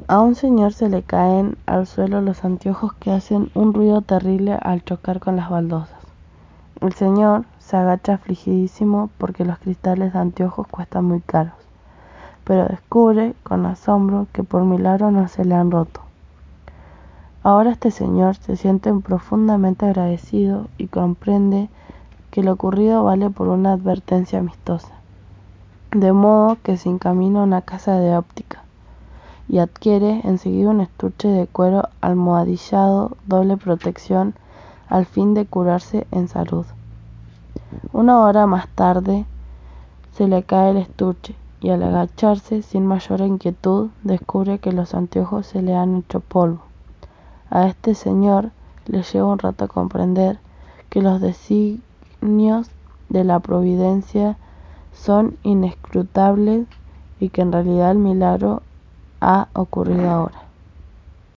A un señor se le caen al suelo los anteojos que hacen un ruido terrible al chocar con las baldosas. El señor se agacha afligidísimo porque los cristales de anteojos cuestan muy caros, pero descubre con asombro que por milagro no se le han roto. Ahora este señor se siente profundamente agradecido y comprende que lo ocurrido vale por una advertencia amistosa, de modo que se encamina a una casa de óptica y adquiere enseguida un estuche de cuero almohadillado doble protección al fin de curarse en salud. Una hora más tarde se le cae el estuche y al agacharse sin mayor inquietud descubre que los anteojos se le han hecho polvo. A este señor le lleva un rato comprender que los designios de la providencia son inescrutables y que en realidad el milagro ha ocurrido ahora.